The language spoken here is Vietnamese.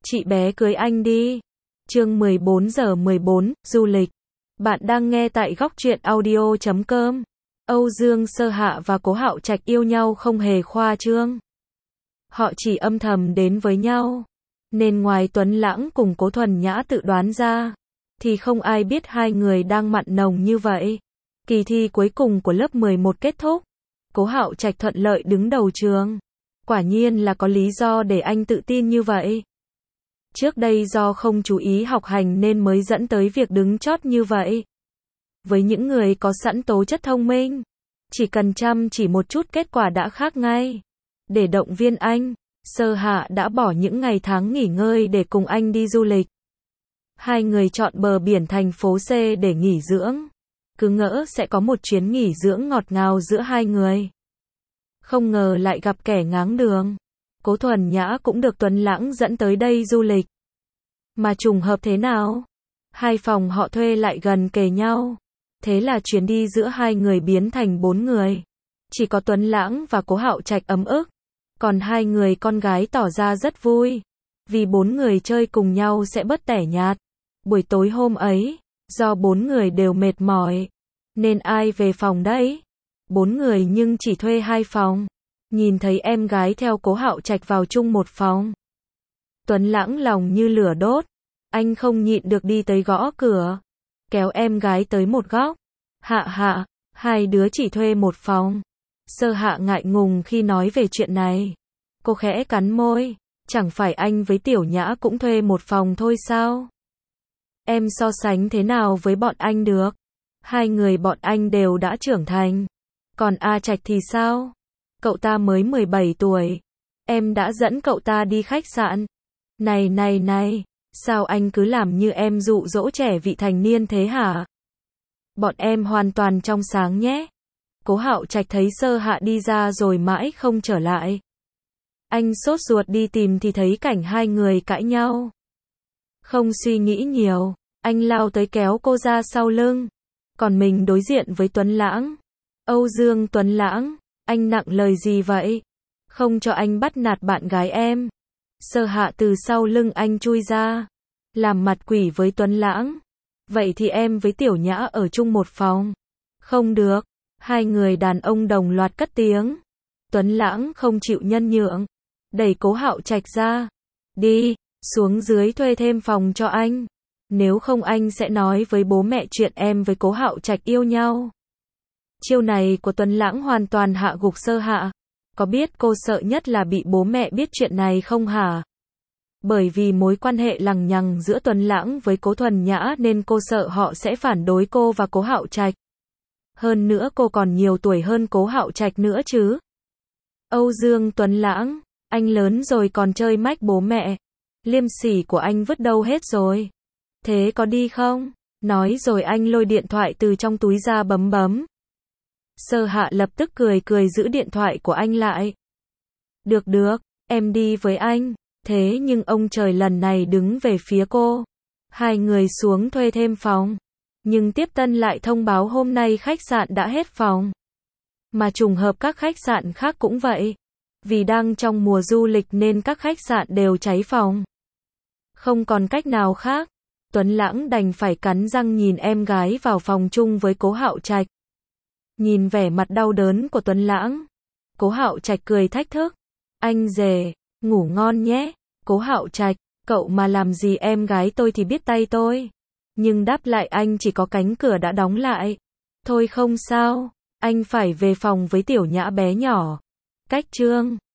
Chị bé cưới anh đi. Chương 14:14, du lịch. Bạn đang nghe tại góc truyện audio.com. Âu Dương Sơ Hạ và Cố Hạo Trạch yêu nhau không hề khoa trương. Họ chỉ âm thầm đến với nhau. Nên ngoài Tuấn Lãng cùng Cố Thuần Nhã tự đoán ra, thì không ai biết hai người đang mặn nồng như vậy. Kỳ thi cuối cùng của lớp 11 kết thúc. Cố Hạo Trạch thuận lợi đứng đầu trường. Quả nhiên là có lý do để anh tự tin như vậy. Trước đây do không chú ý học hành nên mới dẫn tới việc đứng chót như vậy. Với những người có sẵn tố chất thông minh, chỉ cần chăm chỉ một chút kết quả đã khác ngay. Để động viên anh, Sơ Hạ đã bỏ những ngày tháng nghỉ ngơi để cùng anh đi du lịch. Hai người chọn bờ biển thành phố C để nghỉ dưỡng. Cứ ngỡ sẽ có một chuyến nghỉ dưỡng ngọt ngào giữa hai người. Không ngờ lại gặp kẻ ngáng đường. Cố Thuần Nhã cũng được Tuấn Lãng dẫn tới đây du lịch. Mà trùng hợp thế nào? Hai phòng họ thuê lại gần kề nhau. Thế là chuyến đi giữa hai người biến thành 4 người. Chỉ có Tuấn Lãng và Cố Hạo Trạch ấm ức. Còn hai người con gái tỏ ra rất vui. Vì 4 người chơi cùng nhau sẽ bớt tẻ nhạt. Buổi tối hôm ấy, do 4 người đều mệt mỏi, nên ai về phòng đấy? 4 người nhưng chỉ thuê 2 phòng. Nhìn thấy em gái theo Cố Hạo Trạch vào chung một phòng, Tuấn Lãng lòng như lửa đốt. Anh không nhịn được đi tới gõ cửa, kéo em gái tới một góc. Hạ, hai đứa chỉ thuê một phòng. Sơ Hạ ngại ngùng khi nói về chuyện này. Cô khẽ cắn môi, chẳng phải anh với Tiểu Nhã cũng thuê một phòng thôi sao? Em so sánh thế nào với bọn anh được? Hai người bọn anh đều đã trưởng thành. Còn A Trạch thì sao? Cậu ta mới 17 tuổi. Em đã dẫn cậu ta đi khách sạn. Này, sao anh cứ làm như em dụ dỗ trẻ vị thành niên thế hả? Bọn em hoàn toàn trong sáng nhé. Cố Hạo Trạch thấy Sơ Hạ đi ra rồi mãi không trở lại. Anh sốt ruột đi tìm thì thấy cảnh hai người cãi nhau. Không suy nghĩ nhiều, anh lao tới kéo cô ra sau lưng. Còn mình đối diện với Tuấn Lãng. Âu Dương Tuấn Lãng, anh nặng lời gì vậy? Không cho anh bắt nạt bạn gái em. Sơ Hạ từ sau lưng anh chui ra, làm mặt quỷ với Tuấn Lãng. Vậy thì em với Tiểu Nhã ở chung một phòng. Không được. Hai người đàn ông đồng loạt cất tiếng. Tuấn Lãng không chịu nhân nhượng, đẩy Cố Hạo Trạch ra. Đi, xuống dưới thuê thêm phòng cho anh. Nếu không anh sẽ nói với bố mẹ chuyện em với Cố Hạo Trạch yêu nhau. Chiêu này của Tuấn Lãng hoàn toàn hạ gục Sơ Hạ. Có biết cô sợ nhất là bị bố mẹ biết chuyện này không hả? Bởi vì mối quan hệ lằng nhằng giữa Tuấn Lãng với Cố Thuần Nhã nên cô sợ họ sẽ phản đối cô và Cố Hạo Trạch. Hơn nữa cô còn nhiều tuổi hơn Cố Hạo Trạch nữa chứ. Âu Dương Tuấn Lãng, anh lớn rồi còn chơi mách bố mẹ. Liêm sỉ của anh vứt đâu hết rồi? Thế có đi không? Nói rồi anh lôi điện thoại từ trong túi ra bấm. Sơ Hạ lập tức cười giữ điện thoại của anh lại. Được, em đi với anh. Thế nhưng ông trời lần này đứng về phía cô. Hai người xuống thuê thêm phòng. Nhưng tiếp tân lại thông báo hôm nay khách sạn đã hết phòng. Mà trùng hợp các khách sạn khác cũng vậy. Vì đang trong mùa du lịch nên các khách sạn đều cháy phòng. Không còn cách nào khác, Tuấn Lãng đành phải cắn răng nhìn em gái vào phòng chung với Cố Hạo Trạch. Nhìn vẻ mặt đau đớn của Tuấn Lãng, Cố Hạo Trạch cười thách thức. Anh rể, ngủ ngon nhé. Cố Hạo Trạch, cậu mà làm gì em gái tôi thì biết tay tôi. Nhưng đáp lại anh chỉ có cánh cửa đã đóng lại. Thôi không sao, anh phải về phòng với Tiểu Nhã bé nhỏ. Cách chương